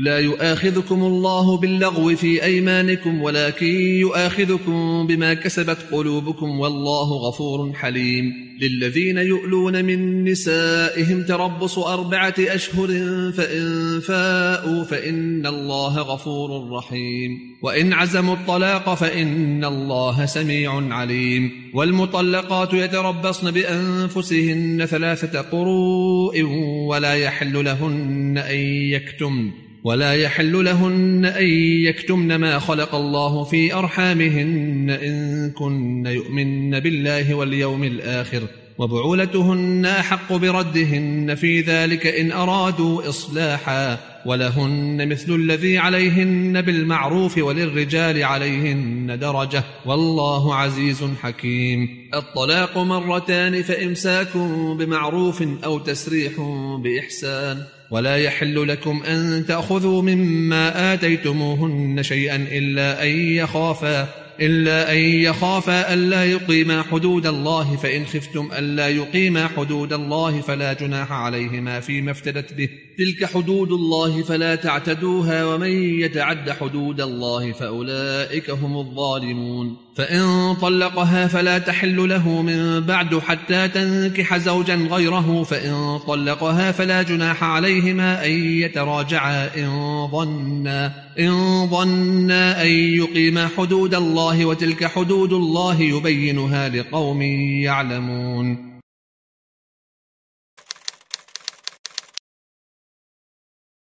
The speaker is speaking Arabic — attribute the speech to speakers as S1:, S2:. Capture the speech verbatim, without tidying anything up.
S1: لا يؤاخذكم الله باللغو في أيمانكم ولكن يؤاخذكم بما كسبت قلوبكم والله غفور حليم. للذين يؤلون من نسائهم تربص أربعة أشهر فإن فاءوا فإن الله غفور رحيم. وإن عزموا الطلاق فإن الله سميع عليم. والمطلقات يتربصن بأنفسهن ثلاثة قروء ولا يحل لهن أن يكتمن ولا يحل لهن أن يكتمن ما خلق الله في أرحامهن إن كن يؤمن بالله واليوم الآخر وبعولتهن أحق بردهن في ذلك إن أرادوا إصلاحا ولهن مثل الذي عليهن بالمعروف وللرجال عليهن درجة والله عزيز حكيم. الطلاق مرتان فإمساك بمعروف أو تسريح بإحسان. ولا يحل لكم أن تأخذوا مما آتيتموهن شيئا إلا أن يخافا إلا أن يخافا ألا يقيما حدود الله فإن خفتم ألا يقيما حدود الله فلا جناح عليهما فيما افتدت به تلك حدود الله فلا تعتدوها ومن يتعد حدود الله فأولئك هم الظالمون. فإن طلقها فلا تحل له من بعد حتى تنكح زوجا غيره فإن طلقها فلا جناح عليهما أن يتراجعا إن ظنا إن ظنا أن يقيما حدود الله وتلك حدود الله يبينها لقوم يعلمون.